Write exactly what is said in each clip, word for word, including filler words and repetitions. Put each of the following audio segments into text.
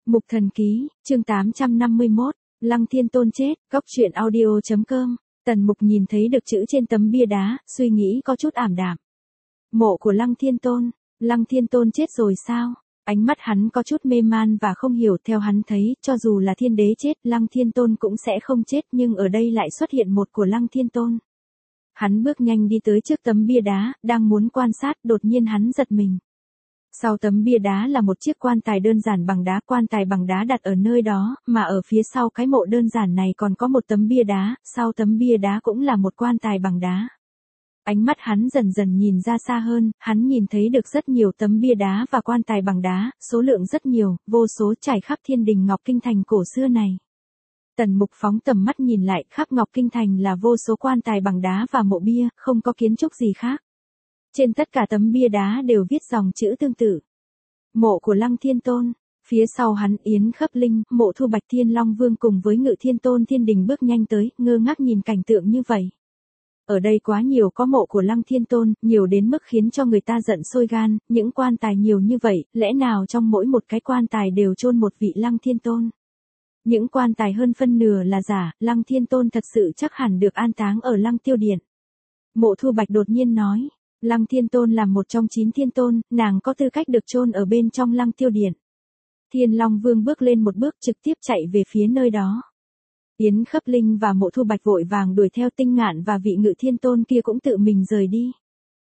Mục Thần Ký, chương tám trăm năm mươi mốt, Lăng Thiên Tôn chết, góc truyện audio chấm com. Tần Mục nhìn thấy được chữ trên tấm bia đá, suy nghĩ có chút ảm đạm. Mộ của Lăng Thiên Tôn, Lăng Thiên Tôn chết rồi sao? Ánh mắt hắn có chút mê man và không hiểu, theo hắn thấy, cho dù là thiên đế chết, Lăng Thiên Tôn cũng sẽ không chết, nhưng ở đây lại xuất hiện một của Lăng Thiên Tôn. Hắn bước nhanh đi tới trước tấm bia đá, đang muốn quan sát, đột nhiên hắn giật mình. Sau tấm bia đá là một chiếc quan tài đơn giản bằng đá, quan tài bằng đá đặt ở nơi đó, mà ở phía sau cái mộ đơn giản này còn có một tấm bia đá, sau tấm bia đá cũng là một quan tài bằng đá. Ánh mắt hắn dần dần nhìn ra xa hơn, hắn nhìn thấy được rất nhiều tấm bia đá và quan tài bằng đá, số lượng rất nhiều, vô số trải khắp thiên đình Ngọc Kinh Thành cổ xưa này. Tần Mục phóng tầm mắt nhìn lại, khắp Ngọc Kinh Thành là vô số quan tài bằng đá và mộ bia, không có kiến trúc gì khác. Trên tất cả tấm bia đá đều viết dòng chữ tương tự. Mộ của Lăng Thiên Tôn. Phía sau hắn Yến Khấp Linh, Mộ Thu Bạch Thiên Long Vương cùng với Ngự Thiên Tôn Thiên Đình bước nhanh tới, ngơ ngác nhìn cảnh tượng như vậy. Ở đây quá nhiều có mộ của Lăng Thiên Tôn, nhiều đến mức khiến cho người ta giận sôi gan, những quan tài nhiều như vậy, lẽ nào trong mỗi một cái quan tài đều chôn một vị Lăng Thiên Tôn? Những quan tài hơn phân nửa là giả, Lăng Thiên Tôn thật sự chắc hẳn được an táng ở Lăng Tiêu Điện. Mộ Thu Bạch đột nhiên nói. Lăng Thiên Tôn là một trong chín thiên tôn, nàng có tư cách được chôn ở bên trong Lăng Tiêu Điện. Thiên Long Vương bước lên một bước trực tiếp chạy về phía nơi đó. Yến Khấp Linh và Mộ Thu Bạch vội vàng đuổi theo, Tinh Ngạn và vị Ngự Thiên Tôn kia cũng tự mình rời đi.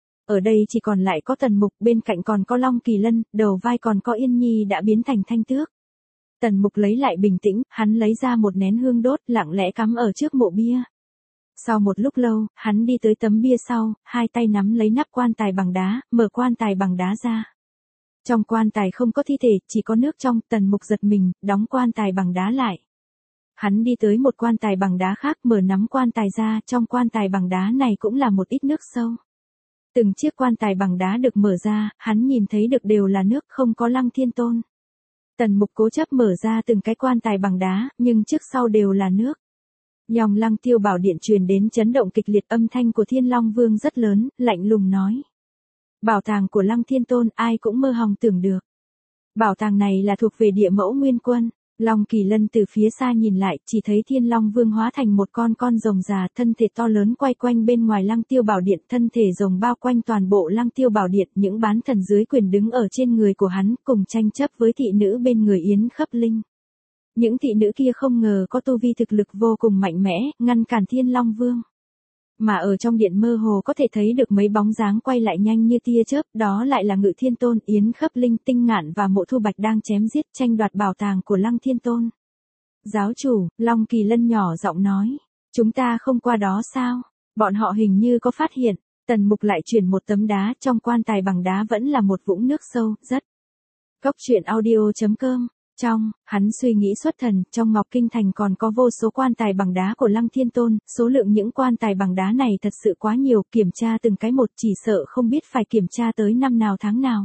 Ở đây chỉ còn lại có Tần Mục, bên cạnh còn có Long Kỳ Lân, đầu vai còn có Yên Nhi đã biến thành thanh tước. Tần Mục lấy lại bình tĩnh, hắn lấy ra một nén hương đốt, lặng lẽ cắm ở trước mộ bia. Sau một lúc lâu, hắn đi tới tấm bia sau, hai tay nắm lấy nắp quan tài bằng đá, mở quan tài bằng đá ra. Trong quan tài không có thi thể, chỉ có nước trong, Tần Mục giật mình, đóng quan tài bằng đá lại. Hắn đi tới một quan tài bằng đá khác, mở nắm quan tài ra, trong quan tài bằng đá này cũng là một ít nước sâu. Từng chiếc quan tài bằng đá được mở ra, hắn nhìn thấy được đều là nước, không có Lăng Thiên Tôn. Tần Mục cố chấp mở ra từng cái quan tài bằng đá, nhưng trước sau đều là nước. Nhòng Lăng Tiêu Bảo Điện truyền đến chấn động kịch liệt, âm thanh của Thiên Long Vương rất lớn, lạnh lùng nói. Bảo tàng của Lăng Thiên Tôn ai cũng mơ hòng tưởng được. Bảo tàng này là thuộc về Địa Mẫu Nguyên Quân. Long Kỳ Lân từ phía xa nhìn lại, chỉ thấy Thiên Long Vương hóa thành một con con rồng già, thân thể to lớn quay quanh bên ngoài Lăng Tiêu Bảo Điện, thân thể rồng bao quanh toàn bộ Lăng Tiêu Bảo Điện, những bán thần dưới quyền đứng ở trên người của hắn, cùng tranh chấp với thị nữ bên người Yến Khấp Linh. Những thị nữ kia không ngờ có tu vi thực lực vô cùng mạnh mẽ, ngăn cản Thiên Long Vương. Mà ở trong điện mơ hồ có thể thấy được mấy bóng dáng quay lại nhanh như tia chớp, đó lại là Ngự Thiên Tôn, Yến Khấp Linh, Tinh Ngạn và Mộ Thu Bạch đang chém giết tranh đoạt bảo tàng của Lăng Thiên Tôn. Giáo chủ, Long Kỳ Lân nhỏ giọng nói, chúng ta không qua đó sao? Bọn họ hình như có phát hiện. Tần Mục lại chuyển một tấm đá, trong quan tài bằng đá vẫn là một vũng nước sâu, rất. Góc truyện audio chấm com. Trong, hắn suy nghĩ xuất thần, trong Ngọc Kinh Thành còn có vô số quan tài bằng đá của Lăng Thiên Tôn, số lượng những quan tài bằng đá này thật sự quá nhiều, kiểm tra từng cái một chỉ sợ không biết phải kiểm tra tới năm nào tháng nào.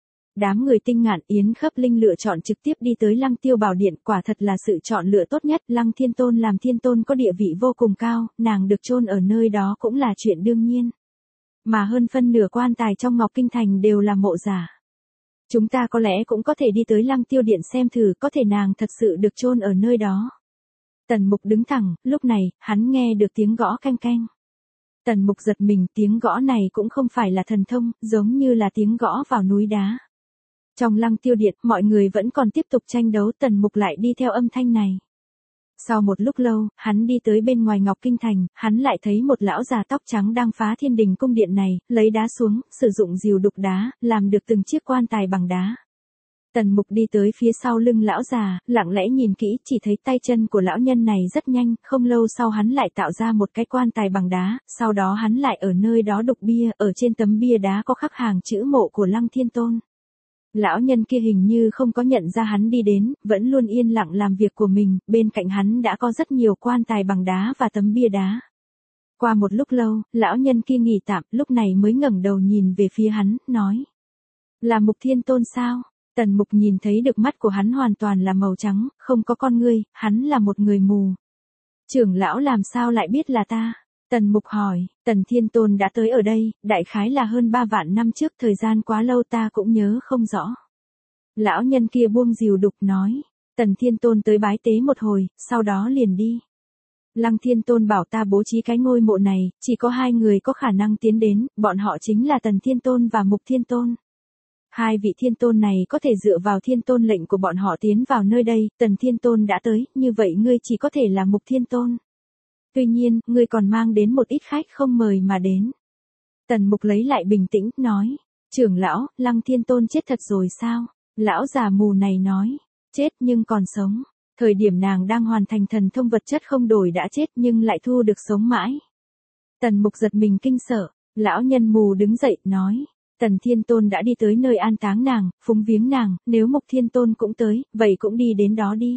Đám người Tinh Ngạn, Yến Khấp Linh lựa chọn trực tiếp đi tới Lăng Tiêu Bảo Điện, quả thật là sự chọn lựa tốt nhất, Lăng Thiên Tôn làm Thiên Tôn có địa vị vô cùng cao, nàng được chôn ở nơi đó cũng là chuyện đương nhiên. Mà hơn phân nửa quan tài trong Ngọc Kinh Thành đều là mộ giả. Chúng ta có lẽ cũng có thể đi tới Lăng Tiêu Điện xem thử, có thể nàng thật sự được chôn ở nơi đó. Tần Mục đứng thẳng, lúc này, hắn nghe được tiếng gõ canh canh. Tần Mục giật mình, tiếng gõ này cũng không phải là thần thông, giống như là tiếng gõ vào núi đá. Trong Lăng Tiêu Điện, mọi người vẫn còn tiếp tục tranh đấu, Tần Mục lại đi theo âm thanh này. Sau một lúc lâu, hắn đi tới bên ngoài Ngọc Kinh Thành, hắn lại thấy một lão già tóc trắng đang phá Thiên Đình cung điện này, lấy đá xuống, sử dụng rìu đục đá, làm được từng chiếc quan tài bằng đá. Tần Mục đi tới phía sau lưng lão già, lặng lẽ nhìn kỹ, chỉ thấy tay chân của lão nhân này rất nhanh, không lâu sau hắn lại tạo ra một cái quan tài bằng đá, sau đó hắn lại ở nơi đó đục bia, ở trên tấm bia đá có khắc hàng chữ mộ của Lăng Thiên Tôn. Lão nhân kia hình như không có nhận ra hắn đi đến, vẫn luôn yên lặng làm việc của mình, bên cạnh hắn đã có rất nhiều quan tài bằng đá và tấm bia đá. Qua một lúc lâu, lão nhân kia nghỉ tạm, lúc này mới ngẩng đầu nhìn về phía hắn, nói. Là Mục Thiên Tôn sao? Tần Mục nhìn thấy được mắt của hắn hoàn toàn là màu trắng, không có con ngươi, hắn là một người mù. Trưởng lão làm sao lại biết là ta? Tần Mục hỏi, Tần Thiên Tôn đã tới ở đây, đại khái là hơn ba vạn năm trước, thời gian quá lâu ta cũng nhớ không rõ. Lão nhân kia buông rìu đục nói, Tần Thiên Tôn tới bái tế một hồi, sau đó liền đi. Lăng Thiên Tôn bảo ta bố trí cái ngôi mộ này, chỉ có hai người có khả năng tiến đến, bọn họ chính là Tần Thiên Tôn và Mục Thiên Tôn. Hai vị Thiên Tôn này có thể dựa vào Thiên Tôn lệnh của bọn họ tiến vào nơi đây, Tần Thiên Tôn đã tới, như vậy ngươi chỉ có thể là Mục Thiên Tôn. Tuy nhiên, ngươi còn mang đến một ít khách không mời mà đến. Tần Mục lấy lại bình tĩnh, nói, trưởng lão, Lăng Thiên Tôn chết thật rồi sao? Lão già mù này nói, chết nhưng còn sống. Thời điểm nàng đang hoàn thành thần thông vật chất không đổi đã chết nhưng lại thu được sống mãi. Tần Mục giật mình kinh sợ, lão nhân mù đứng dậy, nói, Tần Thiên Tôn đã đi tới nơi an táng nàng, phúng viếng nàng, nếu Mục Thiên Tôn cũng tới, vậy cũng đi đến đó đi.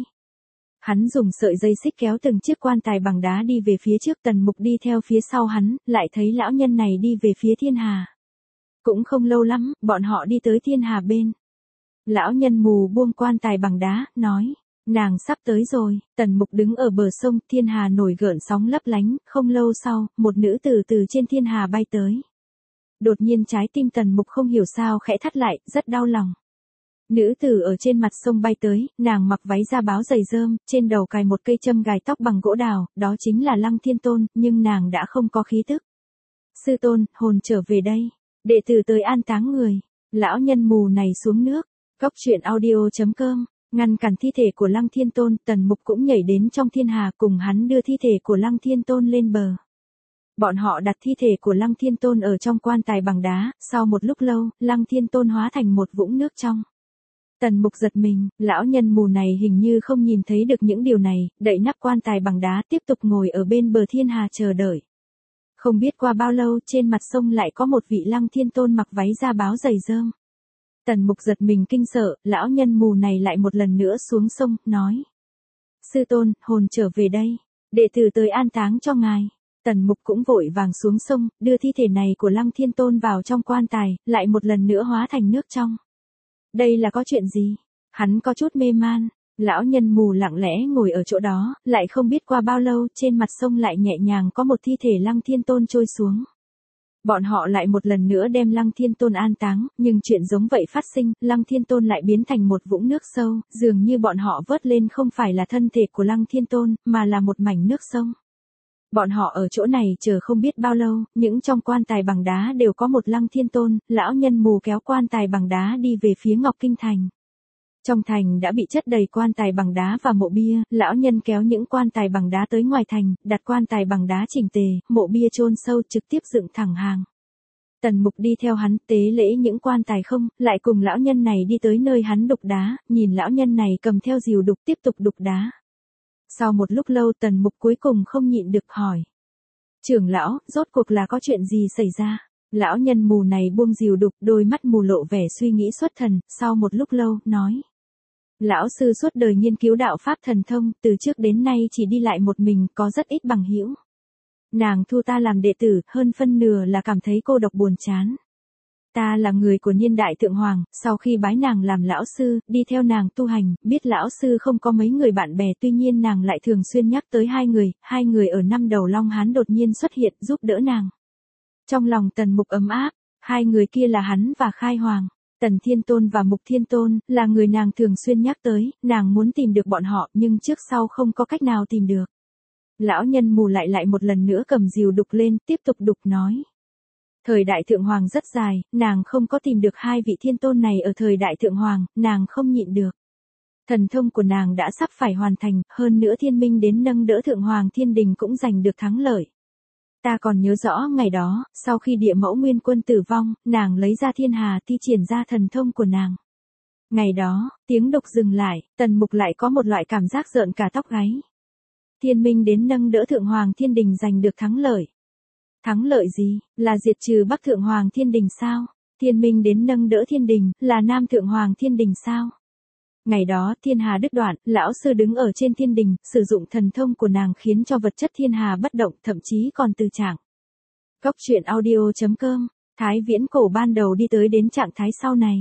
Hắn dùng sợi dây xích kéo từng chiếc quan tài bằng đá đi về phía trước, Tần Mục đi theo phía sau hắn, lại thấy lão nhân này đi về phía thiên hà. Cũng không lâu lắm, bọn họ đi tới thiên hà bên. Lão nhân mù buông quan tài bằng đá, nói, nàng sắp tới rồi. Tần Mục đứng ở bờ sông, thiên hà nổi gợn sóng lấp lánh, không lâu sau, một nữ tử từ trên thiên hà bay tới. Đột nhiên trái tim Tần Mục không hiểu sao khẽ thắt lại, rất đau lòng. Nữ tử ở trên mặt sông bay tới, nàng mặc váy da báo dày rơm, trên đầu cài một cây châm gài tóc bằng gỗ đào, đó chính là Lăng Thiên Tôn, nhưng nàng đã không có khí tức. Sư tôn, hồn trở về đây, đệ tử tới an táng người. Lão nhân mù này xuống nước. Cốc truyện audio chấm com, ngăn cản thi thể của Lăng Thiên Tôn, Tần Mục cũng nhảy đến trong thiên hà cùng hắn đưa thi thể của Lăng Thiên Tôn lên bờ. Bọn họ đặt thi thể của Lăng Thiên Tôn ở trong quan tài bằng đá, sau một lúc lâu, Lăng Thiên Tôn hóa thành một vũng nước trong. Tần Mục giật mình, lão nhân mù này hình như không nhìn thấy được những điều này, đậy nắp quan tài bằng đá tiếp tục ngồi ở bên bờ thiên hà chờ đợi. Không biết qua bao lâu, trên mặt sông lại có một vị Lăng Thiên Tôn mặc váy da báo dày rơm. Tần Mục giật mình kinh sợ, lão nhân mù này lại một lần nữa xuống sông, nói. Sư tôn, hồn trở về đây, đệ tử tới an táng cho ngài. Tần Mục cũng vội vàng xuống sông, đưa thi thể này của Lăng Thiên Tôn vào trong quan tài, lại một lần nữa hóa thành nước trong. Đây là có chuyện gì? Hắn có chút mê man, lão nhân mù lặng lẽ ngồi ở chỗ đó, lại không biết qua bao lâu, trên mặt sông lại nhẹ nhàng có một thi thể Lăng Thiên Tôn trôi xuống. Bọn họ lại một lần nữa đem Lăng Thiên Tôn an táng, nhưng chuyện giống vậy phát sinh, Lăng Thiên Tôn lại biến thành một vũng nước sâu, dường như bọn họ vớt lên không phải là thân thể của Lăng Thiên Tôn, mà là một mảnh nước sông. Bọn họ ở chỗ này chờ không biết bao lâu, những trong quan tài bằng đá đều có một Lăng Thiên Tôn, lão nhân mù kéo quan tài bằng đá đi về phía Ngọc Kinh Thành. Trong thành đã bị chất đầy quan tài bằng đá và mộ bia, lão nhân kéo những quan tài bằng đá tới ngoài thành, đặt quan tài bằng đá chỉnh tề, mộ bia chôn sâu trực tiếp dựng thẳng hàng. Tần Mục đi theo hắn tế lễ những quan tài không, lại cùng lão nhân này đi tới nơi hắn đục đá, nhìn lão nhân này cầm theo rìu đục tiếp tục đục đá. Sau một lúc lâu Tần Mục cuối cùng không nhịn được hỏi. Trưởng lão, rốt cuộc là có chuyện gì xảy ra? Lão nhân mù này buông rìu đục, đôi mắt mù lộ vẻ suy nghĩ xuất thần, sau một lúc lâu, nói. Lão sư suốt đời nghiên cứu đạo pháp thần thông, từ trước đến nay chỉ đi lại một mình, có rất ít bằng hữu. Nàng thu ta làm đệ tử, hơn phân nửa là cảm thấy cô độc buồn chán. Ta là người của niên đại Thượng Hoàng, sau khi bái nàng làm lão sư, đi theo nàng tu hành, biết lão sư không có mấy người bạn bè, tuy nhiên nàng lại thường xuyên nhắc tới hai người, hai người ở năm đầu Long Hán đột nhiên xuất hiện giúp đỡ nàng. Trong lòng Tần Mục ấm áp, hai người kia là hắn và Khai Hoàng. Tần Thiên Tôn và Mục Thiên Tôn, là người nàng thường xuyên nhắc tới, nàng muốn tìm được bọn họ, nhưng trước sau không có cách nào tìm được. Lão nhân mù lại lại một lần nữa cầm rìu đục lên, tiếp tục đục nói. Thời đại Thượng Hoàng rất dài, nàng không có tìm được hai vị Thiên Tôn này ở thời đại Thượng Hoàng, nàng không nhịn được. Thần thông của nàng đã sắp phải hoàn thành, hơn nữa Thiên Minh đến nâng đỡ Thượng Hoàng Thiên Đình cũng giành được thắng lợi. Ta còn nhớ rõ ngày đó, sau khi địa mẫu nguyên quân tử vong, nàng lấy ra thiên hà thi triển ra thần thông của nàng. Ngày đó, tiếng đục dừng lại, Tần Mục lại có một loại cảm giác rợn cả tóc gáy. Thiên Minh đến nâng đỡ Thượng Hoàng Thiên Đình giành được thắng lợi. Thắng lợi gì? Là diệt trừ Bắc Thượng Hoàng Thiên Đình sao? Thiên Minh đến nâng đỡ Thiên Đình, là Nam Thượng Hoàng Thiên Đình sao? Ngày đó thiên hà đứt đoạn, lão sư đứng ở trên thiên đình, sử dụng thần thông của nàng khiến cho vật chất thiên hà bất động, thậm chí còn từ trạng. Cốc truyện audio chấm com, Thái Viễn Cổ ban đầu đi tới đến trạng thái sau này.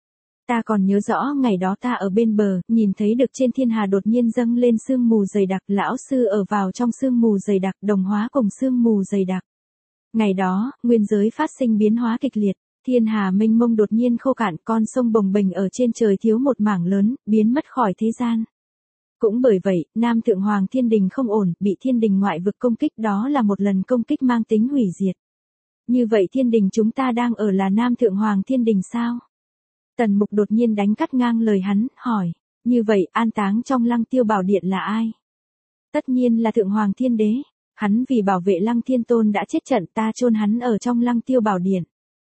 Ta còn nhớ rõ ngày đó ta ở bên bờ, nhìn thấy được trên thiên hà đột nhiên dâng lên sương mù dày đặc, lão sư ở vào trong sương mù dày đặc, đồng hóa cùng sương mù dày đặc. Ngày đó, nguyên giới phát sinh biến hóa kịch liệt. Thiên hà mênh mông đột nhiên khô cạn, con sông bồng bềnh ở trên trời thiếu một mảng lớn, biến mất khỏi thế gian. Cũng bởi vậy, Nam Thượng Hoàng Thiên Đình không ổn, bị Thiên Đình ngoại vực công kích, đó là một lần công kích mang tính hủy diệt. Như vậy Thiên Đình chúng ta đang ở là Nam Thượng Hoàng Thiên Đình sao? Tần Mục đột nhiên đánh cắt ngang lời hắn, hỏi. Như vậy, an táng trong Lăng Tiêu Bảo Điện là ai? Tất nhiên là Thượng Hoàng Thiên Đế. Hắn vì bảo vệ Lăng Thiên Tôn đã chết trận, ta chôn hắn ở trong Lăng Tiêu Bảo Điện.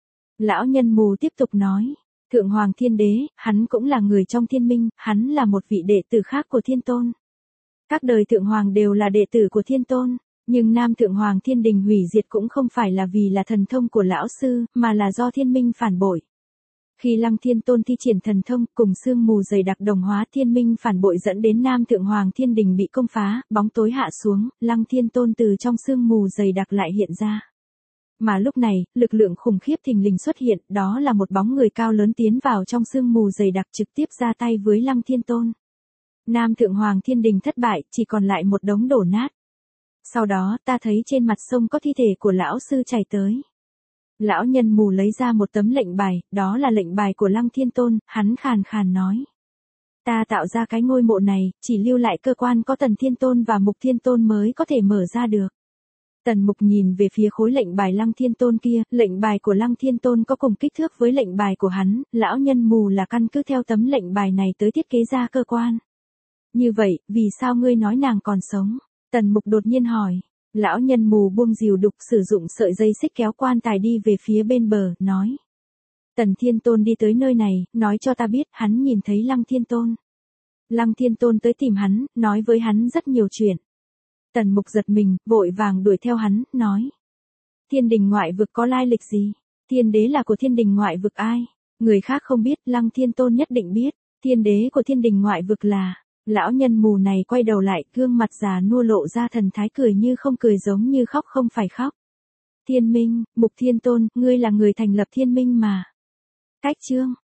Lão nhân mù tiếp tục nói. Thượng Hoàng Thiên Đế, hắn cũng là người trong thiên minh, hắn là một vị đệ tử khác của Thiên Tôn. Các đời Thượng Hoàng đều là đệ tử của Thiên Tôn, nhưng Nam Thượng Hoàng Thiên Đình hủy diệt cũng không phải là vì là thần thông của lão sư, mà là do thiên minh phản bội. Khi Lăng Thiên Tôn thi triển thần thông cùng sương mù dày đặc đồng hóa thiên minh phản bội dẫn đến Nam Thượng Hoàng Thiên Đình bị công phá, bóng tối hạ xuống, Lăng Thiên Tôn từ trong sương mù dày đặc lại hiện ra. Mà lúc này, lực lượng khủng khiếp thình lình xuất hiện, đó là một bóng người cao lớn tiến vào trong sương mù dày đặc trực tiếp ra tay với Lăng Thiên Tôn. Nam Thượng Hoàng Thiên Đình thất bại, chỉ còn lại một đống đổ nát. Sau đó, ta thấy trên mặt sông có thi thể của lão sư chảy tới. Lão nhân mù lấy ra một tấm lệnh bài, đó là lệnh bài của Lăng Thiên Tôn, hắn khàn khàn nói. Ta tạo ra cái ngôi mộ này, chỉ lưu lại cơ quan có Tần Thiên Tôn và Mục Thiên Tôn mới có thể mở ra được. Tần Mục nhìn về phía khối lệnh bài Lăng Thiên Tôn kia, lệnh bài của Lăng Thiên Tôn có cùng kích thước với lệnh bài của hắn, lão nhân mù là căn cứ theo tấm lệnh bài này tới thiết kế ra cơ quan. Như vậy, vì sao ngươi nói nàng còn sống? Tần Mục đột nhiên hỏi. Lão nhân mù buông rìu đục sử dụng sợi dây xích kéo quan tài đi về phía bên bờ, nói. Tần Thiên Tôn đi tới nơi này, nói cho ta biết hắn nhìn thấy Lăng Thiên Tôn. Lăng Thiên Tôn tới tìm hắn, nói với hắn rất nhiều chuyện. Tần Mục giật mình, vội vàng đuổi theo hắn, nói. Thiên đình ngoại vực có lai lịch gì? Thiên đế là của thiên đình ngoại vực ai? Người khác không biết, Lăng Thiên Tôn nhất định biết. Thiên đế của thiên đình ngoại vực là... Lão nhân mù này quay đầu lại, gương mặt già nua lộ ra thần thái cười như không cười giống như khóc không phải khóc. Thiên minh, Mục Thiên Tôn, ngươi là người thành lập thiên minh mà. Cách chương.